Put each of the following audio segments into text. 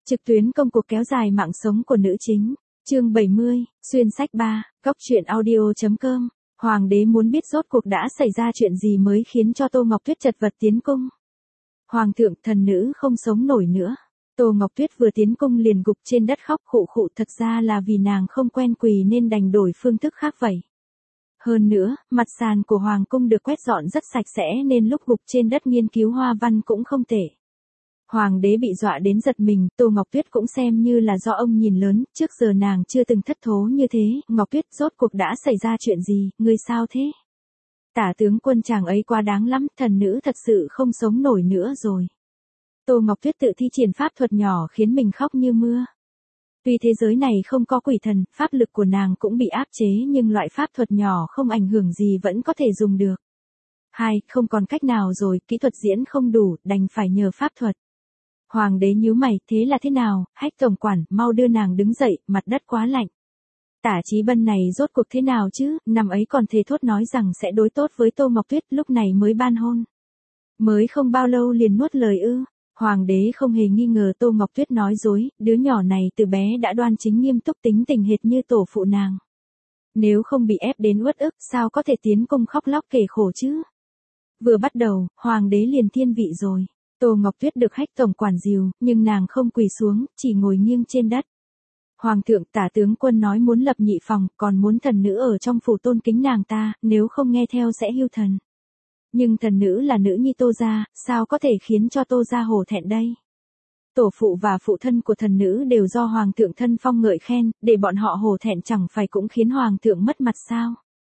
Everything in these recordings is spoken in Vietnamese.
Trực tuyến công cuộc kéo dài mạng sống của nữ chính. Chương 70, xuyên sách 3, góc truyện audio.com. Hoàng đế muốn biết rốt cuộc đã xảy ra chuyện gì mới khiến cho Tô Ngọc Tuyết chật vật tiến cung. Hoàng thượng, thần nữ không sống nổi nữa. Tô Ngọc Tuyết vừa tiến cung liền gục trên đất khóc khụ khụ, thật ra là vì nàng không quen quỳ nên đành đổi phương thức khác vậy. Hơn nữa, mặt sàn của Hoàng cung được quét dọn rất sạch sẽ nên lúc gục trên đất nghiên cứu hoa văn cũng không tệ. Hoàng đế bị dọa đến giật mình, Tô Ngọc Tuyết cũng xem như là do ông nhìn lớn, trước giờ nàng chưa từng thất thố như thế. Ngọc Tuyết, rốt cuộc đã xảy ra chuyện gì, ngươi sao thế? Tả tướng quân chàng ấy quá đáng lắm, thần nữ thật sự không sống nổi nữa rồi. Tô Ngọc Tuyết tự thi triển pháp thuật nhỏ khiến mình khóc như mưa. Tuy thế giới này không có quỷ thần, pháp lực của nàng cũng bị áp chế nhưng loại pháp thuật nhỏ không ảnh hưởng gì vẫn có thể dùng được. Không còn cách nào rồi, kỹ thuật diễn không đủ, đành phải nhờ pháp thuật. Hoàng đế nhíu mày, thế là thế nào? Hách tổng quản, mau đưa nàng đứng dậy, mặt đất quá lạnh. Tả Chí Bân này rốt cuộc thế nào chứ, năm ấy còn thề thốt nói rằng sẽ đối tốt với Tô Ngọc Tuyết, lúc này mới ban hôn. Mới không bao lâu liền nuốt lời ư? Hoàng đế không hề nghi ngờ Tô Ngọc Tuyết nói dối, đứa nhỏ này từ bé đã đoan chính nghiêm túc, tính tình hệt như tổ phụ nàng. Nếu không bị ép đến uất ức, sao có thể tiến cung khóc lóc kể khổ chứ? Vừa bắt đầu, hoàng đế liền thiên vị rồi. Tô Ngọc Tuyết được Hách tổng quản dìu, nhưng nàng không quỳ xuống, chỉ ngồi nghiêng trên đất. Hoàng thượng, tả tướng quân nói muốn lập nhị phòng, còn muốn thần nữ ở trong phủ tôn kính nàng ta, nếu không nghe theo sẽ hưu thần. Nhưng thần nữ là nữ nhi Tô gia, sao có thể khiến cho Tô gia hổ thẹn đây? Tổ phụ và phụ thân của thần nữ đều do hoàng thượng thân phong ngợi khen, để bọn họ hổ thẹn chẳng phải cũng khiến hoàng thượng mất mặt sao?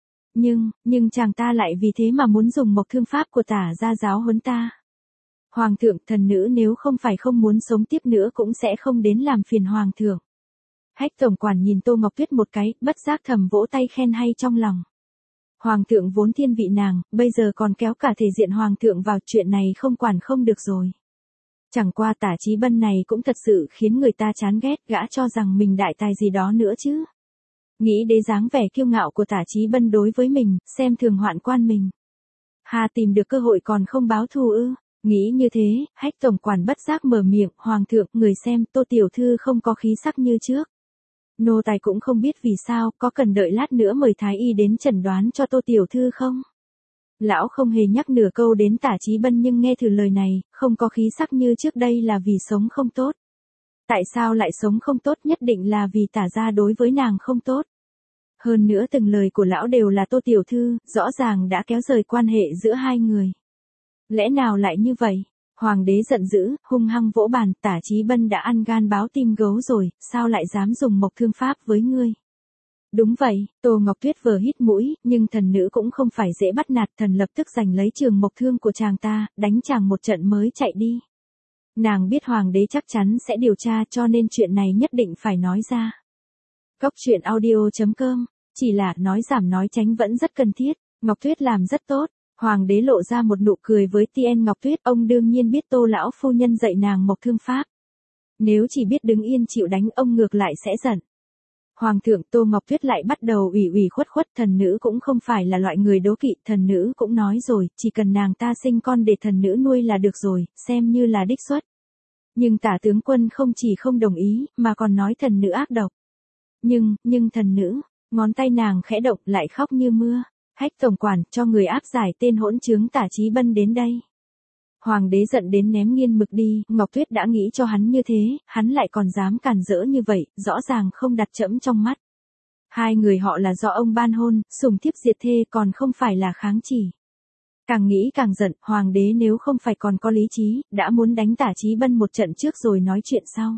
Nhưng chàng ta lại vì thế mà muốn dùng mộc thương pháp của tả gia giáo huấn ta. Hoàng thượng, thần nữ nếu không phải không muốn sống tiếp nữa cũng sẽ không đến làm phiền hoàng thượng. Hách tổng quản nhìn Tô Ngọc Tuyết một cái, bất giác thầm vỗ tay khen hay trong lòng. Hoàng thượng vốn thiên vị nàng, bây giờ còn kéo cả thể diện hoàng thượng vào, chuyện này không quản không được rồi. Chẳng qua Tả Chí Bân này cũng thật sự khiến người ta chán ghét, gã cho rằng mình đại tài gì đó nữa chứ. Nghĩ đến dáng vẻ kiêu ngạo của Tả Chí Bân đối với mình, xem thường hoạn quan mình. Tìm được cơ hội còn không báo thù ư? Nghĩ như thế, Hách tổng quản bất giác mở miệng, hoàng thượng, người xem, Tô tiểu thư không có khí sắc như trước. Nô tài cũng không biết vì sao, có cần đợi lát nữa mời thái y đến chẩn đoán cho Tô tiểu thư không? Lão không hề nhắc nửa câu đến Tả Chí Bân nhưng nghe thử lời này, không có khí sắc như trước đây là vì sống không tốt. Tại sao lại sống không tốt? Nhất định là vì Tả gia đối với nàng không tốt. Hơn nữa từng lời của lão đều là Tô tiểu thư, rõ ràng đã kéo rời quan hệ giữa hai người. Lẽ nào lại như vậy? Hoàng đế giận dữ, hung hăng vỗ bàn, Tả Chí Bân đã ăn gan báo tim gấu rồi, sao lại dám dùng mộc thương pháp với ngươi? Đúng vậy, Tô Ngọc Tuyết vừa hít mũi, nhưng thần nữ cũng không phải dễ bắt nạt, thần lập tức giành lấy trường mộc thương của chàng ta, đánh chàng một trận mới chạy đi. Nàng biết hoàng đế chắc chắn sẽ điều tra cho nên chuyện này nhất định phải nói ra. Góc truyện audio.com, chỉ là nói giảm nói tránh vẫn rất cần thiết, Ngọc Tuyết làm rất tốt. Hoàng đế lộ ra một nụ cười với Tien Ngọc Tuyết, ông đương nhiên biết Tô lão phu nhân dạy nàng mộc thương pháp. Nếu chỉ biết đứng yên chịu đánh ông ngược lại sẽ giận. Hoàng thượng, Tô Ngọc Tuyết lại bắt đầu ủy ủy khuất, thần nữ cũng không phải là loại người đố kỵ, thần nữ cũng nói rồi, chỉ cần nàng ta sinh con để thần nữ nuôi là được rồi, xem như là đích xuất. Nhưng tả tướng quân không chỉ không đồng ý, mà còn nói thần nữ ác độc. Nhưng thần nữ, ngón tay nàng khẽ động lại khóc như mưa. Hách tổng quản, cho người áp giải tên hỗn trướng Tả Chí Bân đến đây. Hoàng đế giận đến ném nghiên mực đi, Ngọc Tuyết đã nghĩ cho hắn như thế, hắn lại còn dám càn rỡ như vậy, rõ ràng không đặt trẫm trong mắt. Hai người họ là do ông ban hôn, sủng thiếp diệt thê còn không phải là kháng chỉ. Càng nghĩ càng giận, hoàng đế nếu không phải còn có lý trí, đã muốn đánh Tả Chí Bân một trận trước rồi nói chuyện sau.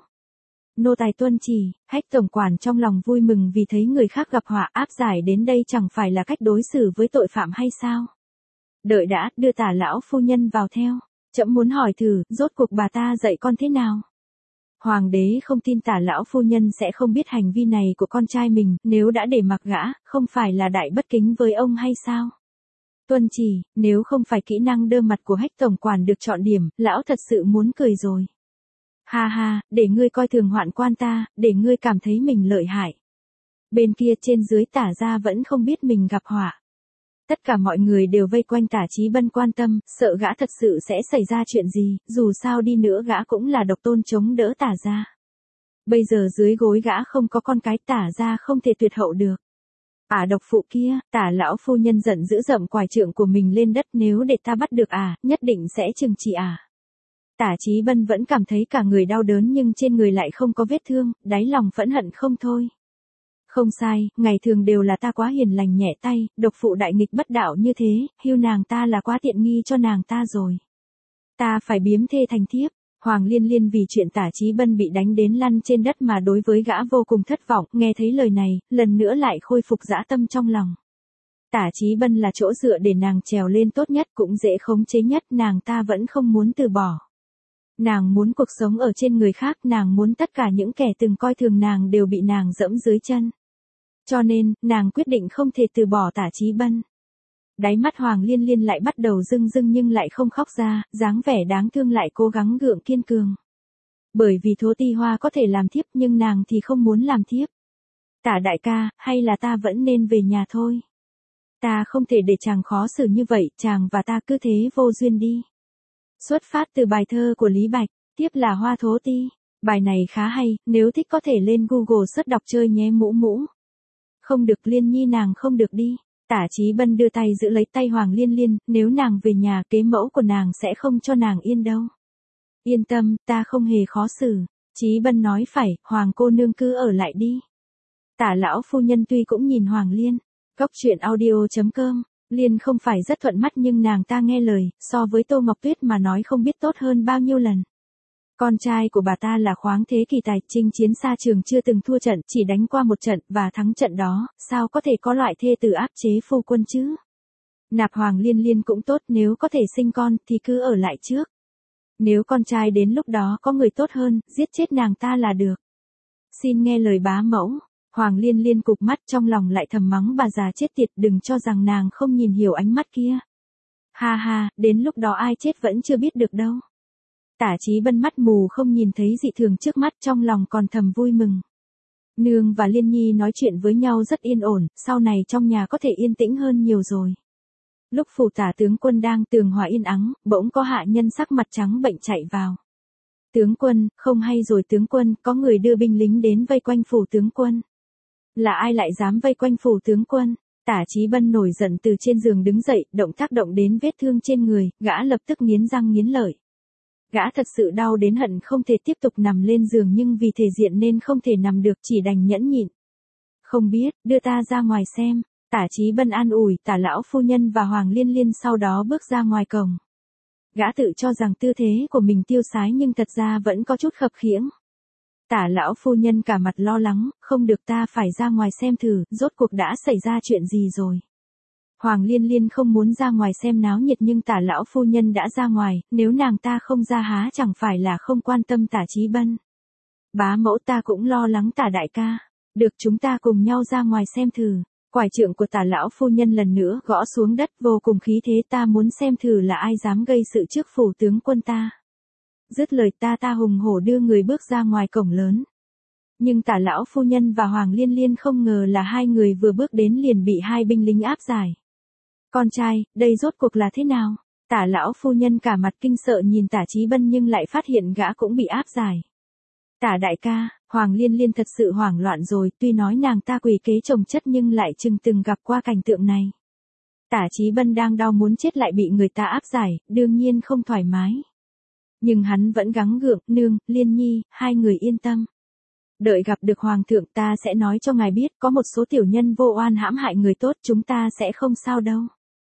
Nô tài tuân chỉ. Hách tổng quản trong lòng vui mừng vì thấy người khác gặp họa, áp giải đến đây chẳng phải là cách đối xử với tội phạm hay sao? Đợi đã, đưa Tả lão phu nhân vào theo. Trẫm muốn hỏi thử, rốt cuộc bà ta dạy con thế nào? Hoàng đế không tin Tả lão phu nhân sẽ không biết hành vi này của con trai mình, nếu đã để mặc gã, không phải là đại bất kính với ông hay sao? Tuân chỉ, nếu không phải kỹ năng đơ mặt của Hách tổng quản được chọn điểm, lão thật sự muốn cười rồi. Để ngươi coi thường hoạn quan ta, để ngươi cảm thấy mình lợi hại. Bên kia trên dưới Tả gia vẫn không biết mình gặp họa. Tất cả mọi người đều vây quanh Tả Chí Bân quan tâm, sợ gã thật sự sẽ xảy ra chuyện gì, dù sao đi nữa gã cũng là độc tôn chống đỡ Tả gia. Bây giờ dưới gối gã không có con cái, tả ra không thể tuyệt hậu được. Độc phụ kia, tả lão phu nhân giận dữ dậm quải trượng của mình lên đất, nếu để ta bắt được nhất định sẽ trừng trị Tả Chí Bân vẫn cảm thấy cả người đau đớn nhưng trên người lại không có vết thương, đáy lòng phẫn hận không thôi. Không sai, ngày thường đều là ta quá hiền lành nhẹ tay, độc phụ đại nghịch bất đạo như thế, hưu nàng ta là quá tiện nghi cho nàng ta rồi. Ta phải biếm thê thành thiếp. Hoàng Liên Liên vì chuyện Tả Chí Bân bị đánh đến lăn trên đất mà đối với gã vô cùng thất vọng, nghe thấy lời này, lần nữa lại khôi phục dã tâm trong lòng. Tả Chí Bân là chỗ dựa để nàng trèo lên tốt nhất, cũng dễ khống chế nhất, nàng ta vẫn không muốn từ bỏ. Nàng muốn cuộc sống ở trên người khác, nàng muốn tất cả những kẻ từng coi thường nàng đều bị nàng dẫm dưới chân. Cho nên, nàng quyết định không thể từ bỏ Tả Chí Bân. Đáy mắt Hoàng Liên Liên lại bắt đầu rưng rưng nhưng lại không khóc ra, dáng vẻ đáng thương lại cố gắng gượng kiên cường. Bởi vì Thố Ti Hoa có thể làm thiếp nhưng nàng thì không muốn làm thiếp. Tả đại ca, hay là ta vẫn nên về nhà thôi. Ta không thể để chàng khó xử như vậy, chàng và ta cứ thế vô duyên đi. Xuất phát từ bài thơ của Lý Bạch, tiếp là Hoa Thố Ti. Bài này khá hay, nếu thích có thể lên Google search đọc chơi nhé mũ mũ. Không được Liên Nhi nàng không được đi. Tả Chí Bân đưa tay giữ lấy tay Hoàng Liên Liên, nếu nàng về nhà kế mẫu của nàng sẽ không cho nàng yên đâu. Yên tâm, ta không hề khó xử. Chí Bân nói phải, Hoàng cô nương cứ ở lại đi. Tả lão phu nhân tuy cũng nhìn Hoàng Liên. Góc truyện audio.com, Liên không phải rất thuận mắt nhưng nàng ta nghe lời, so với Tô Ngọc Tuyết mà nói không biết tốt hơn bao nhiêu lần. Con trai của bà ta là khoáng thế kỳ tài, chinh chiến xa trường chưa từng thua trận, chỉ đánh qua một trận và thắng trận đó, sao có thể có loại thê tử áp chế phu quân chứ? Nạp Hoàng Liên Liên cũng tốt, nếu có thể sinh con thì cứ ở lại trước. Nếu con trai đến lúc đó có người tốt hơn, giết chết nàng ta là được. Xin nghe lời bá mẫu. Hoàng Liên Liên cụp mắt trong lòng lại thầm mắng bà già chết tiệt, đừng cho rằng nàng không nhìn hiểu ánh mắt kia. Ha ha, đến lúc đó ai chết vẫn chưa biết được đâu. Tả Chí Bân mắt mù không nhìn thấy dị thường trước mắt, trong lòng còn thầm vui mừng. Nương và Liên Nhi nói chuyện với nhau rất yên ổn, sau này trong nhà có thể yên tĩnh hơn nhiều rồi. Lúc phủ tả tướng quân đang tường hòa yên ắng, bỗng có hạ nhân sắc mặt trắng bệnh chạy vào. Tướng quân, không hay rồi tướng quân, có người đưa binh lính đến vây quanh phủ tướng quân. Là ai lại dám vây quanh phủ tướng quân? Tả Chí Bân nổi giận từ trên giường đứng dậy, động tác động đến vết thương trên người, gã lập tức nghiến răng nghiến lợi. Gã thật sự đau đến hận không thể tiếp tục nằm lên giường nhưng vì thể diện nên không thể nằm được, chỉ đành nhẫn nhịn. Không biết, đưa ta ra ngoài xem. Tả Chí Bân an ủi Tả lão phu nhân và Hoàng Liên Liên, sau đó bước ra ngoài cổng. Gã tự cho rằng tư thế của mình tiêu sái nhưng thật ra vẫn có chút khập khiễng. Tả lão phu nhân cả mặt lo lắng, không được, ta phải ra ngoài xem thử, rốt cuộc đã xảy ra chuyện gì rồi. Hoàng Liên Liên không muốn ra ngoài xem náo nhiệt nhưng Tả lão phu nhân đã ra ngoài, nếu nàng ta không ra há chẳng phải là không quan tâm Tả Chí Bân. Bá mẫu, ta cũng lo lắng Tả đại ca. Được, chúng ta cùng nhau ra ngoài xem thử. Quải trượng của Tả lão phu nhân lần nữa gõ xuống đất vô cùng khí thế, ta muốn xem thử là ai dám gây sự trước phủ tướng quân ta. Dứt lời ta hùng hổ đưa người bước ra ngoài cổng lớn. Nhưng Tả lão phu nhân và Hoàng Liên Liên không ngờ là hai người vừa bước đến liền bị hai binh lính áp giải. Con trai, đây rốt cuộc là thế nào? Tả lão phu nhân cả mặt kinh sợ nhìn Tả Chí Bân nhưng lại phát hiện gã cũng bị áp giải. Tả đại ca, Hoàng Liên Liên thật sự hoảng loạn rồi, tuy nói nàng ta quỷ kế chồng chất nhưng lại chừng từng gặp qua cảnh tượng này. Tả Chí Bân đang đau muốn chết lại bị người ta áp giải, đương nhiên không thoải mái. Nhưng hắn vẫn gắng gượng, nương, Liên Nhi, hai người yên tâm. Đợi gặp được Hoàng thượng ta sẽ nói cho ngài biết, có một số tiểu nhân vô oan hãm hại người tốt, chúng ta sẽ không sao đâu.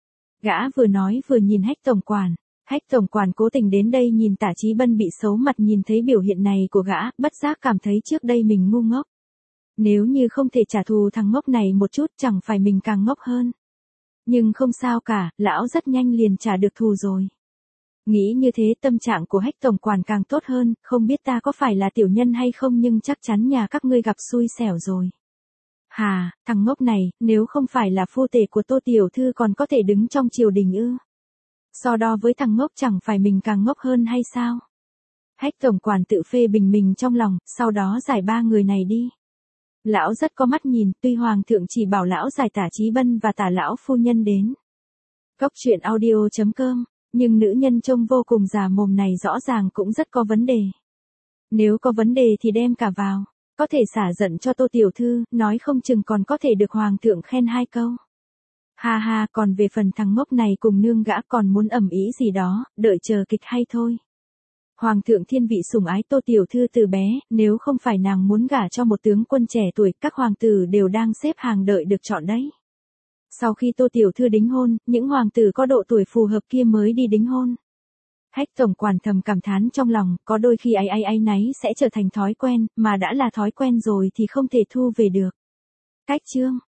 Gã vừa nói vừa nhìn Hách tổng quản. Hách tổng quản cố tình đến đây nhìn Tả Chí Bân bị xấu mặt, nhìn thấy biểu hiện này của gã, bất giác cảm thấy trước đây mình ngu ngốc. Nếu như không thể trả thù thằng ngốc này một chút chẳng phải mình càng ngốc hơn. Nhưng không sao cả, lão rất nhanh liền trả được thù rồi. Nghĩ như thế tâm trạng của Hách tổng quản càng tốt hơn, không biết ta có phải là tiểu nhân hay không nhưng chắc chắn nhà các ngươi gặp xui xẻo rồi. Hà, thằng ngốc này, nếu không phải là phu tể của Tô tiểu thư còn có thể đứng trong triều đình ư? So đo với thằng ngốc chẳng phải mình càng ngốc hơn hay sao? Hách tổng quản tự phê bình mình trong lòng, sau đó giải ba người này đi. Lão rất có mắt nhìn, tuy Hoàng thượng chỉ bảo lão giải Tả Chí Bân và Tả lão phu nhân đến. Góc truyện audio.com, nhưng nữ nhân trông vô cùng già mồm này rõ ràng cũng rất có vấn đề. Nếu có vấn đề thì đem cả vào. Có thể xả giận cho Tô tiểu thư, nói không chừng còn có thể được hoàng thượng khen 2 câu. Ha ha, còn về phần thằng ngốc này cùng nương gã còn muốn ầm ĩ gì đó, đợi chờ kịch hay thôi. Hoàng thượng thiên vị sủng ái Tô tiểu thư từ bé, nếu không phải nàng muốn gả cho một tướng quân trẻ tuổi, các hoàng tử đều đang xếp hàng đợi được chọn đấy. Sau khi Tô tiểu thư đính hôn, những hoàng tử có độ tuổi phù hợp kia mới đi đính hôn. Hách tổng quản thầm cảm thán trong lòng, có đôi khi áy náy sẽ trở thành thói quen, mà đã là thói quen rồi thì không thể thu về được. Cách chương